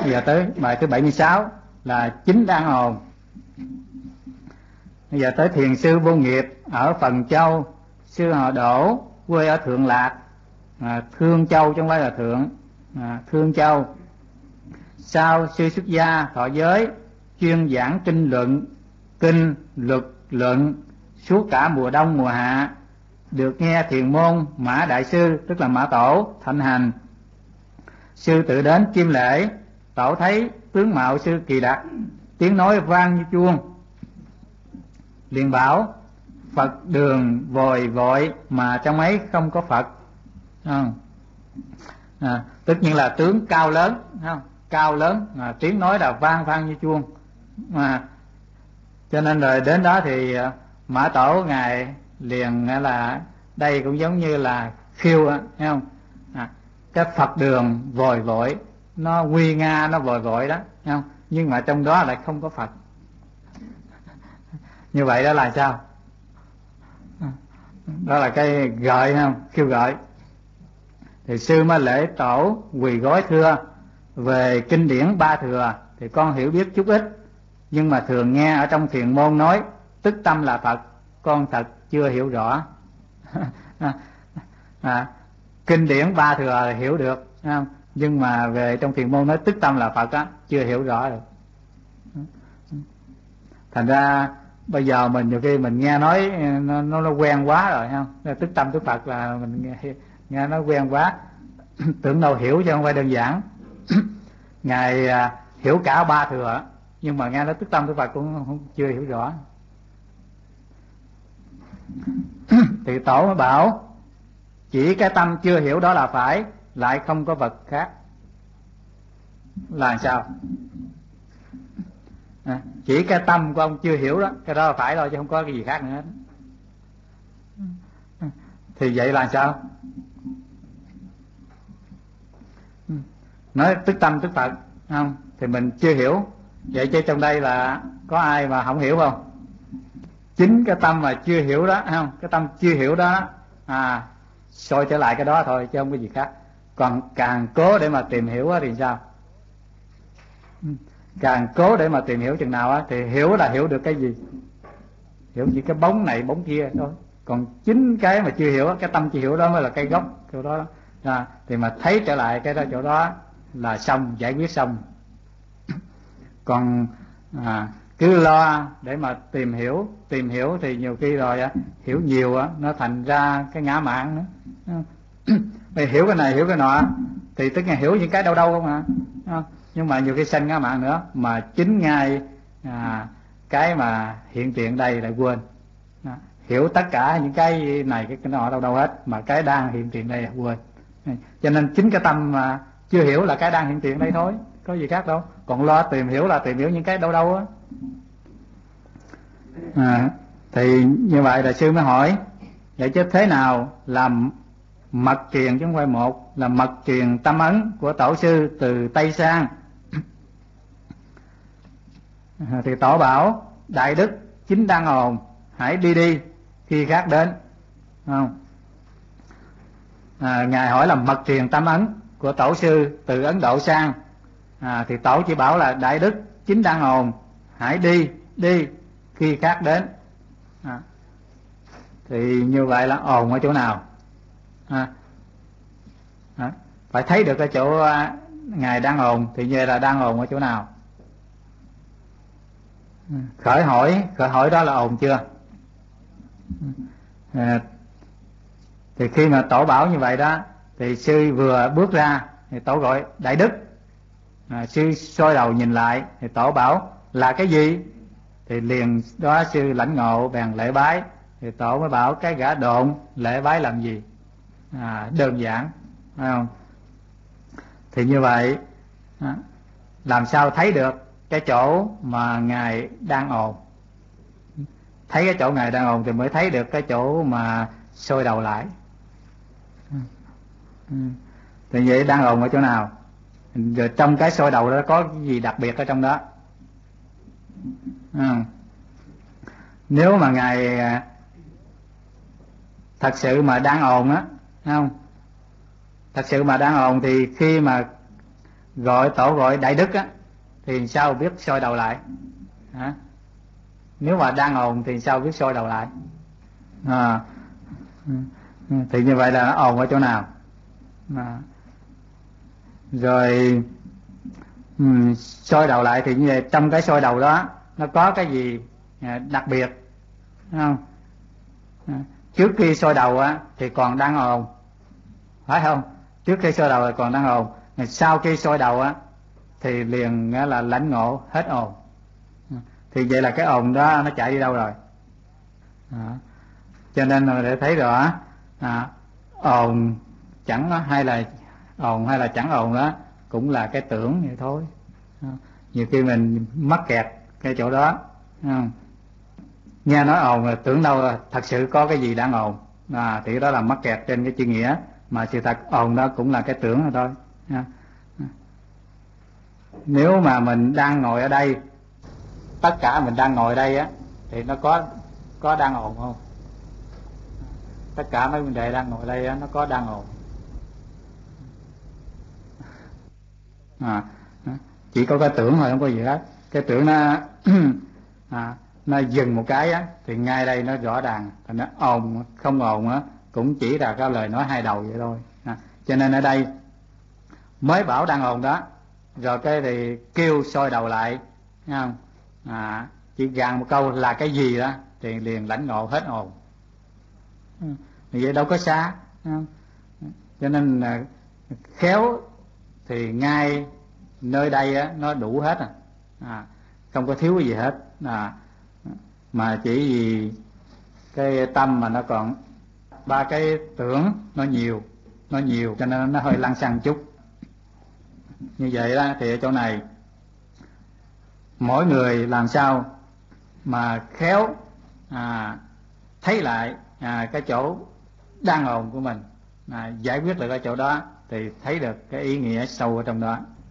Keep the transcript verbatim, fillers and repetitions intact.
Bây giờ tới bài thứ bảy mươi sáu là chính đang ồn. Bây giờ tới thiền sư Vô Nghiệp ở Phần Châu. Sư họ Đỗ, quê ở Thượng Lạc, à, Thương Châu chứ không phải là Thượng, à, Thương Châu. Sau sư xuất gia thọ giới, chuyên giảng kinh luận, kinh luật luận suốt cả mùa đông mùa hạ. Được nghe thiền môn Mã Đại Sư, tức là Mã Tổ, thạnh hành. Sư tự đến chiêm lễ. Tổ thấy tướng mạo sư kỳ đặc, tiếng nói vang như chuông, liền bảo: Phật đường vòi vội mà trong ấy không có Phật. Không? À, tất nhiên là tướng cao lớn, không? Cao lớn, à, tiếng nói là vang vang như chuông. À, cho nên rồi đến đó thì Mã Tổ ngài liền là đây cũng giống như là khiêu, thấy không? À, cái Phật đường vòi vội, nó nguy nga, nó vòi vội đó, thấy không? Nhưng mà trong đó lại không có Phật. Như vậy đó là sao? Đó là cái gợi, không? Khiêu gợi. Thì sư mới lễ tổ quỳ gối thưa: về kinh điển ba thừa thì con hiểu biết chút ít, nhưng mà thường nghe ở trong thiền môn nói tức tâm là Phật, con thật chưa hiểu rõ. à, kinh điển ba thừa là hiểu được, không? Nhưng mà về trong thiền môn nói tức tâm là Phật á, chưa hiểu rõ được. Thành ra bây giờ mình nhiều khi mình nghe nói nó, nó, nó quen quá rồi, không? Tức tâm tức Phật là mình nghe, nghe nó quen quá, tưởng đâu hiểu chứ không phải đơn giản. Ngài à, hiểu cả ba thừa, nhưng mà nghe nó tức tâm tức Phật cũng không, chưa hiểu rõ. Thì Tổ mới bảo: chỉ cái tâm chưa hiểu đó là phải, lại không có vật khác. Là sao? À, chỉ cái tâm của ông chưa hiểu đó, cái đó là phải thôi chứ không có cái gì khác nữa. Thì vậy là sao? Nói tức tâm tức Phật, không? Thì mình chưa hiểu. Vậy chứ trong đây là có ai mà không hiểu không? Chính cái tâm mà chưa hiểu đó, không? Cái tâm chưa hiểu đó, à, soi trở lại cái đó thôi chứ không có gì khác. Còn càng cố để mà tìm hiểu thì sao? Càng cố để mà tìm hiểu chừng nào á, thì hiểu là hiểu được cái gì? Hiểu chỉ cái bóng này bóng kia thôi. Còn chính cái mà chưa hiểu, cái tâm chưa hiểu đó mới là cái gốc chỗ đó, à, thì mà thấy trở lại cái đó chỗ đó là xong, giải quyết xong. Còn à, cứ lo để mà tìm hiểu, tìm hiểu thì nhiều khi rồi á, hiểu nhiều á, nó thành ra cái ngã mạn nữa. Mày hiểu cái này hiểu cái nọ thì tức là hiểu những cái đâu đâu không hả? Nhưng mà nhiều khi sanh ngã mạn nữa, mà chính ngay à, cái mà hiện tiền đây lại quên. Đó. Hiểu tất cả những cái này cái nọ đâu đâu hết, mà cái đang hiện tiền đây là quên. Cho nên chính cái tâm mà chưa hiểu là cái đang hiện tiền đây thôi, có gì khác đâu. Còn lo tìm hiểu là tìm hiểu những cái đâu đâu á. À, thì như vậy là sư mới hỏi: vậy chứ thế nào làm mật truyền chứ không phải một, là mật truyền tâm ấn của Tổ sư từ Tây sang? À, thì Tổ bảo: đại đức chính đang ồn, hãy đi đi khi khác đến. Không? À, ngài hỏi là mật truyền tâm ấn của Tổ sư từ Ấn Độ sang, à, thì Tổ chỉ bảo là đại đức chính đang ồn, hãy đi đi khi khác đến. À, thì như vậy là ồn ở chỗ nào? À, à, phải thấy được cái chỗ à, ngài đang ồn, thì như vậy là đang ồn ở chỗ nào? Khởi hỏi, khởi hỏi đó là ồn chưa? À, thì khi mà Tổ bảo như vậy đó, thì sư vừa bước ra thì Tổ gọi đại đức. À, sư soi đầu nhìn lại thì Tổ bảo là cái gì? Thì liền đó sư lãnh ngộ bèn lễ bái. Thì Tổ mới bảo cái gã độn lễ bái làm gì? À, đơn giản, phải không? Thì như vậy à, làm sao thấy được cái chỗ mà ngài đang ồn? Thấy cái chỗ ngài đang ồn thì mới thấy được cái chỗ mà soi đầu lại. Thì vậy đang ồn ở chỗ nào? Rồi trong cái soi đầu đó có cái gì đặc biệt ở trong đó? À, nếu mà ngài thật sự mà đang ồn á, không? Thật sự mà đang ồn thì khi mà gọi tổ gọi đại đức á, thì sao biết soi đầu lại hả? Nếu mà đang ồn thì sao biết soi đầu lại à, thì như vậy là nó ồn ở chỗ nào à. Rồi um, soi đầu lại thì như vậy, trong cái soi đầu đó nó có cái gì đặc biệt không? À, trước khi soi đầu á thì còn đang ồn, phải không? Trước khi soi đầu thì còn đang ồn, sau khi soi đầu á thì liền là lãnh ngộ hết ồn. Thì vậy là cái ồn đó nó chạy đi đâu rồi à. Cho nên là để thấy rõ à, ồn chẳng hay là ồn hay là chẳng ồn đó cũng là cái tưởng vậy thôi à. Nhiều khi mình mắc kẹt cái chỗ đó à. Nghe nói ồn là tưởng đâu là thật sự có cái gì đang ồn à, thì đó là mắc kẹt trên cái chữ nghĩa, mà sự thật ồn đó cũng là cái tưởng rồi thôi à. Nếu mà mình đang ngồi ở đây, tất cả mình đang ngồi đây á, thì nó có có đang ồn không? Tất cả mấy vấn đề đang ngồi đây á, nó có đang ồn à, chỉ có cái tưởng thôi, không có gì hết. Cái tưởng nó à, nó dừng một cái á thì ngay đây nó rõ ràng, thành nó ồn không ồn á cũng chỉ là cái lời nói hai đầu vậy thôi à. Cho nên ở đây mới bảo đang ồn đó, rồi cái thì kêu soi đầu lại, thấy không à, chỉ gàn một câu là cái gì đó thì liền lãnh ngộ hết ồn. Vậy đâu có xa, không? Cho nên là khéo thì ngay nơi đây á, nó đủ hết à. À, không có thiếu cái gì hết à, mà chỉ vì cái tâm mà nó còn ba cái tưởng nó nhiều, nó nhiều cho nên nó hơi lăng xăng chút. Như vậy đó thì ở chỗ này mỗi người làm sao mà khéo à, thấy lại à, cái chỗ đang ồn của mình à, giải quyết được cái chỗ đó thì thấy được cái ý nghĩa sâu ở trong đó.